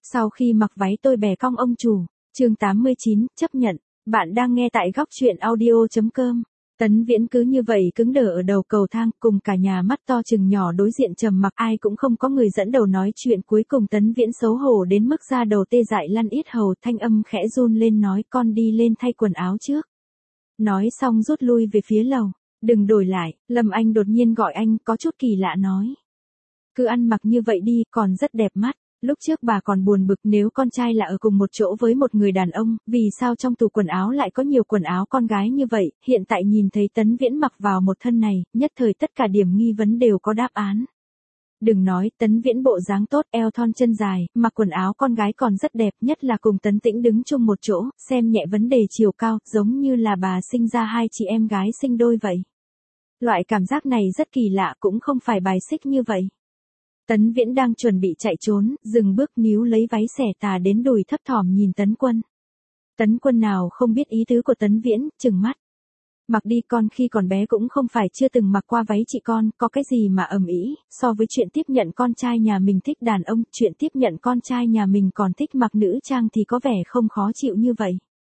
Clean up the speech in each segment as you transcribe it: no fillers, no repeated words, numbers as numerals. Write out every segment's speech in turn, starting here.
Sau khi mặc váy tôi bẻ cong ông chủ. Chương 89, chấp nhận. Bạn đang nghe tại góc truyện audio.com. Tấn Viễn cứ như vậy cứng đờ ở đầu cầu thang, cùng cả nhà mắt to chừng nhỏ đối diện trầm mặc, ai cũng không có người dẫn đầu nói chuyện. Cuối cùng Tấn Viễn xấu hổ đến mức da đầu tê dại lăn yết hầu, thanh âm khẽ run lên nói: con đi lên thay quần áo trước. Nói xong rút lui về phía lầu. Đừng đổi lại, Lâm Anh đột nhiên gọi anh, có chút kỳ lạ nói. Cứ ăn mặc như vậy đi, còn rất đẹp mắt. Lúc trước bà còn buồn bực nếu con trai là ở cùng một chỗ với một người đàn ông, vì sao trong tủ quần áo lại có nhiều quần áo con gái như vậy, hiện tại nhìn thấy Tấn Viễn mặc vào một thân này, nhất thời tất cả điểm nghi vấn đều có đáp án. Đừng nói, Tấn Viễn bộ dáng tốt, eo thon chân dài, mặc quần áo con gái còn rất đẹp, nhất là cùng Tấn Tĩnh đứng chung một chỗ, xem nhẹ vấn đề chiều cao, giống như là bà sinh ra hai chị em gái sinh đôi vậy. Loại cảm giác này rất kỳ lạ, cũng không phải bài xích như vậy. Tấn Viễn đang chuẩn bị chạy trốn, dừng bước níu lấy váy xẻ tà đến đùi thấp thỏm nhìn Tấn Quân. Tấn Quân nào không biết ý tứ của Tấn Viễn, trừng mắt. Mặc đi, con khi còn bé cũng không phải chưa từng mặc qua váy chị con, có cái gì mà ầm ĩ, so với chuyện tiếp nhận con trai nhà mình thích đàn ông, chuyện tiếp nhận con trai nhà mình còn thích mặc nữ trang thì có vẻ không khó chịu như vậy.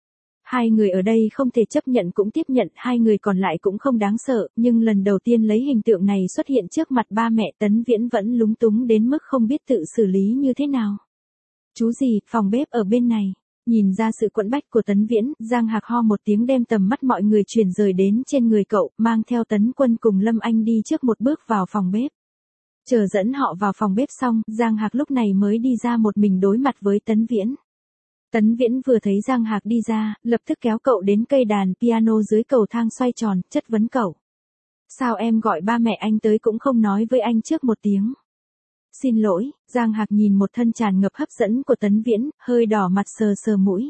Hai người ở đây không thể chấp nhận cũng tiếp nhận, hai người còn lại cũng không đáng sợ, nhưng lần đầu tiên lấy hình tượng này xuất hiện trước mặt ba mẹ, Tấn Viễn vẫn lúng túng đến mức không biết tự xử lý như thế nào. Chú gì, phòng bếp ở bên này. Nhìn ra sự quẫn bách của Tấn Viễn, Giang Hạc ho một tiếng đem tầm mắt mọi người chuyển rời đến trên người cậu, mang theo Tấn Quân cùng Lâm Anh đi trước một bước vào phòng bếp. Chờ dẫn họ vào phòng bếp xong, Giang Hạc lúc này mới đi ra một mình đối mặt với Tấn Viễn. Tấn Viễn vừa thấy Giang Hạc đi ra, lập tức kéo cậu đến cây đàn piano dưới cầu thang xoay tròn, chất vấn cậu. Sao em gọi ba mẹ anh tới cũng không nói với anh trước một tiếng? Xin lỗi, Giang Hạc nhìn một thân tràn ngập hấp dẫn của Tấn Viễn, hơi đỏ mặt sờ sờ mũi.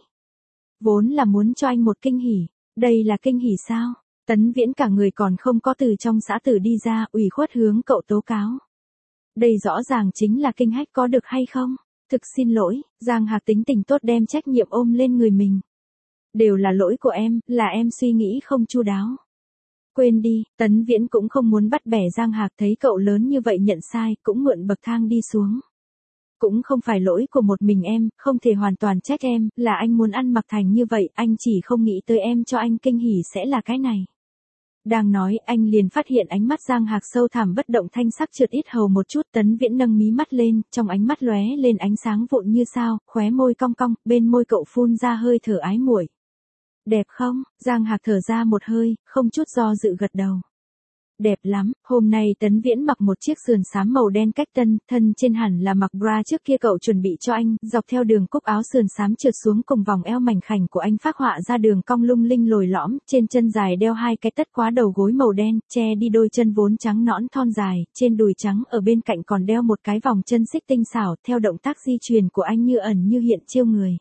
Vốn là muốn cho anh một kinh hỉ, đây là kinh hỉ sao? Tấn Viễn cả người còn không có từ trong xã tử đi ra, ủy khuất hướng cậu tố cáo. Đây rõ ràng chính là kinh hách, có được hay không? Thực xin lỗi, Giang Hạc tính tình tốt đem trách nhiệm ôm lên người mình. Đều là lỗi của em, là em suy nghĩ không chu đáo. Quên đi, Tấn Viễn cũng không muốn bắt bẻ Giang Hạc, thấy cậu lớn như vậy nhận sai, cũng mượn bậc thang đi xuống. Cũng không phải lỗi của một mình em, không thể hoàn toàn trách em, là anh muốn ăn mặc thành như vậy, anh chỉ không nghĩ tới em cho anh kinh hỉ sẽ là cái này. Đang nói, anh liền phát hiện ánh mắt Giang Hạc sâu thẳm bất động, thanh sắc trượt ít hầu một chút. Tấn Viễn nâng mí mắt lên, trong ánh mắt lóe lên ánh sáng vụn như sao, khóe môi cong cong, bên môi cậu phun ra hơi thở ái muội. Đẹp không? Giang Hạc thở ra một hơi, không chút do dự gật đầu. Đẹp lắm, hôm nay Tấn Viễn mặc một chiếc sườn xám màu đen cách tân, thân trên hẳn là mặc bra trước kia cậu chuẩn bị cho anh, dọc theo đường cúc áo sườn xám trượt xuống cùng vòng eo mảnh khảnh của anh phác họa ra đường cong lung linh lồi lõm, trên chân dài đeo hai cái tất khóa đầu gối màu đen, che đi đôi chân vốn trắng nõn thon dài, trên đùi trắng ở bên cạnh còn đeo một cái vòng chân xích tinh xảo, theo động tác di truyền của anh như ẩn như hiện chiêu người.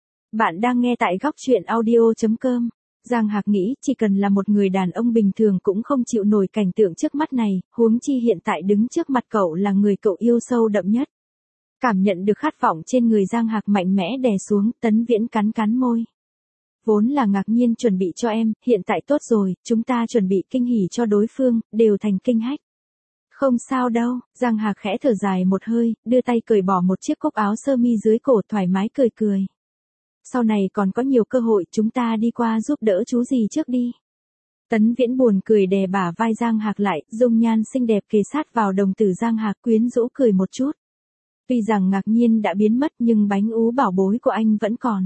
Bạn đang nghe tại góc truyện audio.com. Giang Hạc nghĩ chỉ cần là một người đàn ông bình thường cũng không chịu nổi cảnh tượng trước mắt này, huống chi hiện tại đứng trước mặt cậu là người cậu yêu sâu đậm nhất. Cảm nhận được khát vọng trên người Giang Hạc mạnh mẽ đè xuống, Tấn Viễn cắn cắn môi. Vốn là ngạc nhiên chuẩn bị cho em, hiện tại tốt rồi, chúng ta chuẩn bị kinh hỉ cho đối phương, đều thành kinh hách. Không sao đâu, Giang Hạc khẽ thở dài một hơi, đưa tay cởi bỏ một chiếc cúc áo sơ mi dưới cổ, thoải mái cười cười. Sau này còn có nhiều cơ hội, chúng ta đi qua giúp đỡ chú gì trước đi. Tấn Viễn buồn cười đè bả vai Giang Hạc lại, dung nhan xinh đẹp kề sát vào đồng tử Giang Hạc, quyến rũ cười một chút. Tuy rằng ngạc nhiên đã biến mất nhưng bánh ú bảo bối của anh vẫn còn.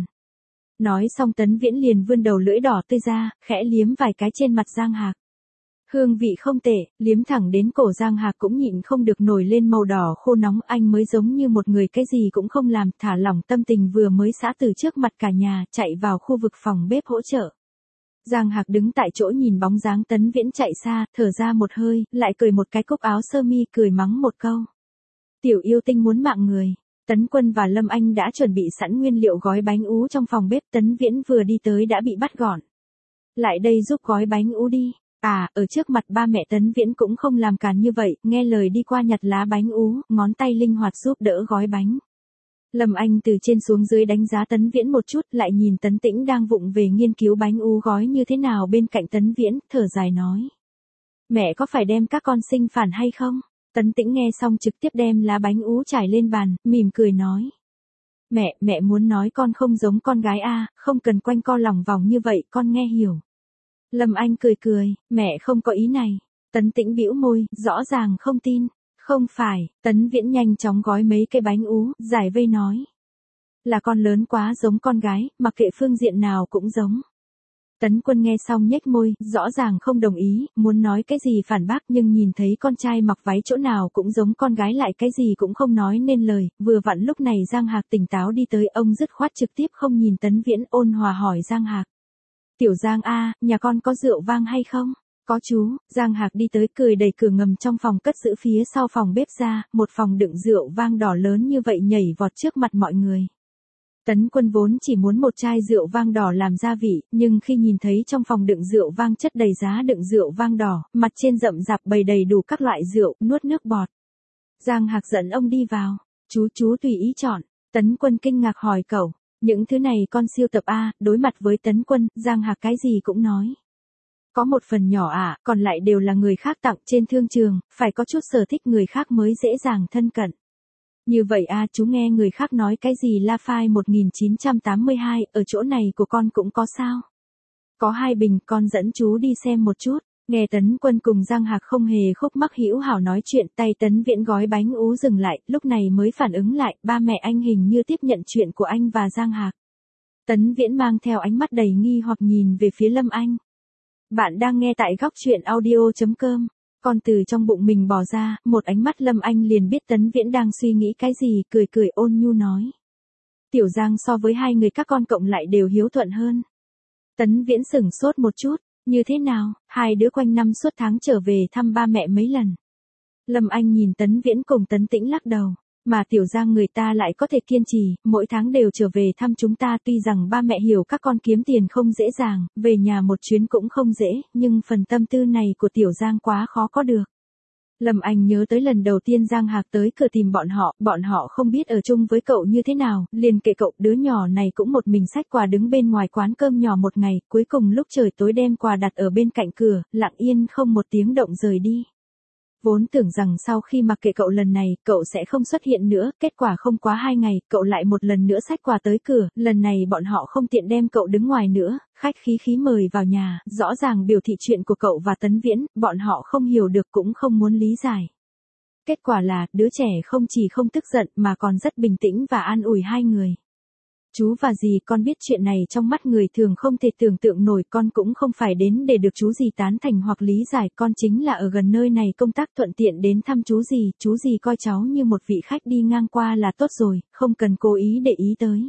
Nói xong Tấn Viễn liền vươn đầu lưỡi đỏ tươi ra, khẽ liếm vài cái trên mặt Giang Hạc. Hương vị không tệ, liếm thẳng đến cổ Giang Hạc cũng nhịn không được nổi lên màu đỏ khô nóng, anh mới giống như một người cái gì cũng không làm, thả lỏng tâm tình vừa mới xã từ trước mặt cả nhà, chạy vào khu vực phòng bếp hỗ trợ. Giang Hạc đứng tại chỗ nhìn bóng dáng Tấn Viễn chạy xa, thở ra một hơi, lại cởi một cái cúc áo sơ mi, cười mắng một câu. Tiểu yêu tinh muốn mạng người. Tấn Quân và Lâm Anh đã chuẩn bị sẵn nguyên liệu gói bánh ú trong phòng bếp, Tấn Viễn vừa đi tới đã bị bắt gọn. Lại đây giúp gói bánh ú đi. Ở trước mặt ba mẹ Tấn Viễn cũng không làm càn như vậy, nghe lời đi qua nhặt lá bánh ú, ngón tay linh hoạt giúp đỡ gói bánh. Lâm Anh từ trên xuống dưới đánh giá Tấn Viễn một chút, lại nhìn Tấn Tĩnh đang vụng về nghiên cứu bánh ú gói như thế nào bên cạnh Tấn Viễn, thở dài nói. Mẹ có phải đem các con sinh phản hay không? Tấn Tĩnh nghe xong trực tiếp đem lá bánh ú trải lên bàn, mỉm cười nói. Mẹ muốn nói con không giống con gái a, không cần quanh co lòng vòng như vậy, con nghe hiểu. Lâm Anh cười cười, mẹ không có ý này. Tấn Tĩnh bĩu môi, rõ ràng không tin. Không phải, Tấn Viễn nhanh chóng gói mấy cái bánh ú, giải vây nói. Là con lớn quá giống con gái, mặc kệ phương diện nào cũng giống. Tấn Quân nghe xong nhếch môi, rõ ràng không đồng ý, muốn nói cái gì phản bác nhưng nhìn thấy con trai mặc váy chỗ nào cũng giống con gái lại cái gì cũng không nói nên lời, vừa vặn lúc này Giang Hạc tỉnh táo đi tới, ông dứt khoát trực tiếp không nhìn Tấn Viễn, ôn hòa hỏi Giang Hạc. Tiểu Giang a, nhà con có rượu vang hay không? Có chú. Giang Hạc đi tới cười đẩy cửa ngầm trong phòng cất giữ phía sau phòng bếp ra, một phòng đựng rượu vang đỏ lớn như vậy nhảy vọt trước mặt mọi người. Tấn Quân vốn chỉ muốn một chai rượu vang đỏ làm gia vị, nhưng khi nhìn thấy trong phòng đựng rượu vang chất đầy giá đựng rượu vang đỏ, mặt trên rậm rạp bày đầy đủ các loại rượu, nuốt nước bọt. Giang Hạc dẫn ông đi vào. Chú tùy ý chọn. Tấn Quân kinh ngạc hỏi cậu, những thứ này con siêu tập a. Đối mặt với Tấn Quân, Giang Hạc cái gì cũng nói. Có một phần nhỏ còn lại đều là người khác tặng trên thương trường, phải có chút sở thích người khác mới dễ dàng thân cận. Như vậy chú nghe người khác nói cái gì La Phai 1982, ở chỗ này của con cũng có sao? Có 2 bình, con dẫn chú đi xem một chút. Nghe Tấn Quân cùng Giang Hạc không hề khúc mắc hữu hảo nói chuyện, tay Tấn Viễn gói bánh ú dừng lại, lúc này mới phản ứng lại, ba mẹ anh hình như tiếp nhận chuyện của anh và Giang Hạc. Tấn Viễn mang theo ánh mắt đầy nghi hoặc nhìn về phía Lâm Anh. Bạn đang nghe tại góc truyện audio.com. Con từ trong bụng mình bò ra, một ánh mắt Lâm Anh liền biết Tấn Viễn đang suy nghĩ cái gì, cười cười ôn nhu nói. Tiểu Giang so với 2 người các con cộng lại đều hiếu thuận hơn. Tấn Viễn sửng sốt một chút, như thế nào, 2 đứa quanh năm suốt tháng trở về thăm ba mẹ mấy lần. Lâm Anh nhìn Tấn Viễn cùng Tấn Tĩnh lắc đầu. Mà Tiểu Giang người ta lại có thể kiên trì, mỗi tháng đều trở về thăm chúng ta, tuy rằng ba mẹ hiểu các con kiếm tiền không dễ dàng, về nhà một chuyến cũng không dễ, nhưng phần tâm tư này của Tiểu Giang quá khó có được. Lâm Anh nhớ tới lần đầu tiên Giang Hạc tới cửa tìm bọn họ không biết ở chung với cậu như thế nào, liền kệ cậu, đứa nhỏ này cũng một mình xách quà đứng bên ngoài quán cơm nhỏ một ngày, cuối cùng lúc trời tối đem quà đặt ở bên cạnh cửa, lặng yên không một tiếng động rời đi. Vốn tưởng rằng sau khi mặc kệ cậu lần này, cậu sẽ không xuất hiện nữa, kết quả không quá 2 ngày, cậu lại một lần nữa xách quà tới cửa, lần này bọn họ không tiện đem cậu đứng ngoài nữa, khách khí mời vào nhà, rõ ràng biểu thị chuyện của cậu và Tấn Viễn, bọn họ không hiểu được cũng không muốn lý giải. Kết quả là, đứa trẻ không chỉ không tức giận mà còn rất bình tĩnh và an ủi 2 người. Chú và dì, con biết chuyện này trong mắt người thường không thể tưởng tượng nổi, con cũng không phải đến để được chú dì tán thành hoặc lý giải, con chính là ở gần nơi này công tác thuận tiện đến thăm chú dì coi cháu như một vị khách đi ngang qua là tốt rồi, không cần cố ý để ý tới.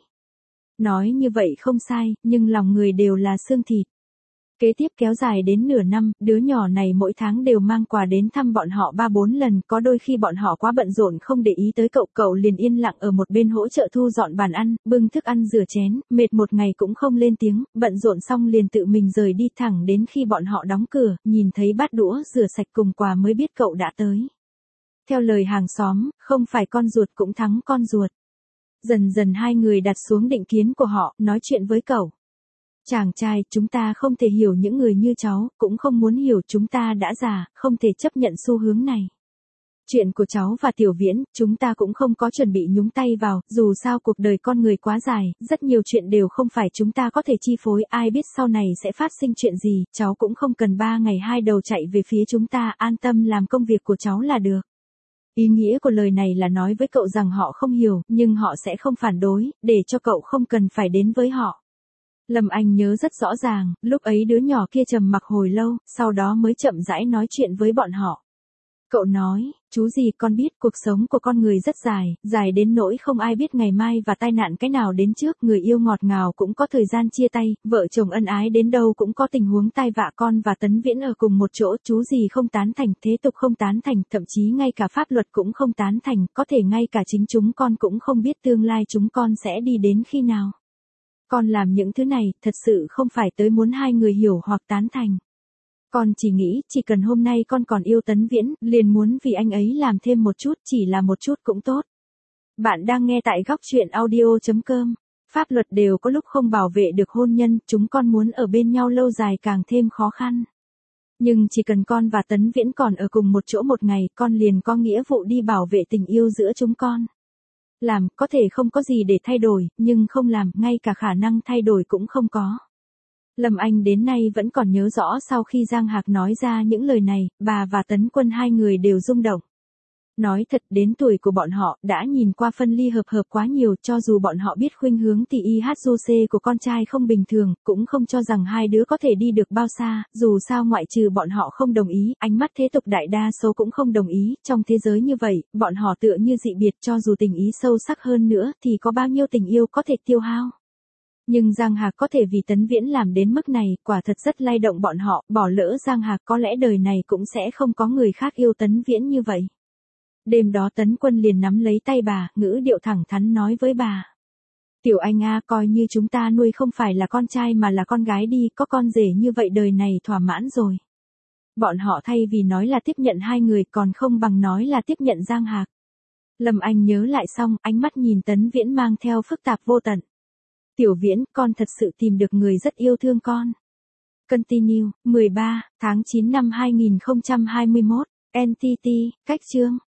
Nói như vậy không sai, nhưng lòng người đều là xương thịt. Kế tiếp kéo dài đến nửa năm, đứa nhỏ này mỗi tháng đều mang quà đến thăm bọn họ 3-4 lần, có đôi khi bọn họ quá bận rộn không để ý tới cậu liền yên lặng ở một bên hỗ trợ thu dọn bàn ăn, bưng thức ăn rửa chén, mệt một ngày cũng không lên tiếng, bận rộn xong liền tự mình rời đi, thẳng đến khi bọn họ đóng cửa, nhìn thấy bát đũa rửa sạch cùng quà mới biết cậu đã tới. Theo lời hàng xóm, không phải con ruột cũng thắng con ruột. Dần dần 2 người đặt xuống định kiến của họ, nói chuyện với cậu. Chàng trai, chúng ta không thể hiểu những người như cháu, cũng không muốn hiểu, chúng ta đã già, không thể chấp nhận xu hướng này. Chuyện của cháu và Tiểu Viễn, chúng ta cũng không có chuẩn bị nhúng tay vào, dù sao cuộc đời con người quá dài, rất nhiều chuyện đều không phải chúng ta có thể chi phối, ai biết sau này sẽ phát sinh chuyện gì, cháu cũng không cần 3 ngày 2 đầu chạy về phía chúng ta, an tâm làm công việc của cháu là được. Ý nghĩa của lời này là nói với cậu rằng họ không hiểu, nhưng họ sẽ không phản đối, để cho cậu không cần phải đến với họ. Lâm Anh nhớ rất rõ ràng, lúc ấy đứa nhỏ kia trầm mặc hồi lâu, sau đó mới chậm rãi nói chuyện với bọn họ. Cậu nói, chú gì, con biết cuộc sống của con người rất dài đến nỗi không ai biết ngày mai và tai nạn cái nào đến trước, người yêu ngọt ngào cũng có thời gian chia tay, vợ chồng ân ái đến đâu cũng có tình huống tai vạ, con và Tấn Viễn ở cùng một chỗ, chú gì không tán thành, thế tục không tán thành, thậm chí ngay cả pháp luật cũng không tán thành, có thể ngay cả chính chúng con cũng không biết tương lai chúng con sẽ đi đến khi nào. Con làm những thứ này, thật sự không phải tới muốn 2 người hiểu hoặc tán thành. Con chỉ nghĩ, chỉ cần hôm nay con còn yêu Tấn Viễn, liền muốn vì anh ấy làm thêm một chút, chỉ là một chút cũng tốt. Bạn đang nghe tại góc truyện audio.com. Pháp luật đều có lúc không bảo vệ được hôn nhân, chúng con muốn ở bên nhau lâu dài càng thêm khó khăn. Nhưng chỉ cần con và Tấn Viễn còn ở cùng một chỗ một ngày, con liền có nghĩa vụ đi bảo vệ tình yêu giữa chúng con. Làm, có thể không có gì để thay đổi, nhưng không làm, ngay cả khả năng thay đổi cũng không có. Lâm Anh đến nay vẫn còn nhớ rõ sau khi Giang Hạc nói ra những lời này, bà và Tấn Quân hai người đều rung động. Nói thật, đến tuổi của bọn họ, đã nhìn qua phân ly hợp hợp quá nhiều, cho dù bọn họ biết khuynh hướng TIHUC của con trai không bình thường, cũng không cho rằng hai đứa có thể đi được bao xa, dù sao ngoại trừ bọn họ không đồng ý, ánh mắt thế tục đại đa số cũng không đồng ý, trong thế giới như vậy, bọn họ tựa như dị biệt, cho dù tình ý sâu sắc hơn nữa, thì có bao nhiêu tình yêu có thể tiêu hao. Nhưng Giang Hạc có thể vì Tấn Viễn làm đến mức này, quả thật rất lay động bọn họ, bỏ lỡ Giang Hạc có lẽ đời này cũng sẽ không có người khác yêu Tấn Viễn như vậy. Đêm đó Tấn Quân liền nắm lấy tay bà, ngữ điệu thẳng thắn nói với bà. Tiểu Anh à, coi như chúng ta nuôi không phải là con trai mà là con gái đi, có con rể như vậy đời này thỏa mãn rồi. Bọn họ thay vì nói là tiếp nhận hai người còn không bằng nói là tiếp nhận Giang Hạc. Lâm Anh nhớ lại xong, ánh mắt nhìn Tấn Viễn mang theo phức tạp vô tận. Tiểu Viễn, con thật sự tìm được người rất yêu thương con. Continue, 13, tháng 9 năm 2021, NTT, cách chương.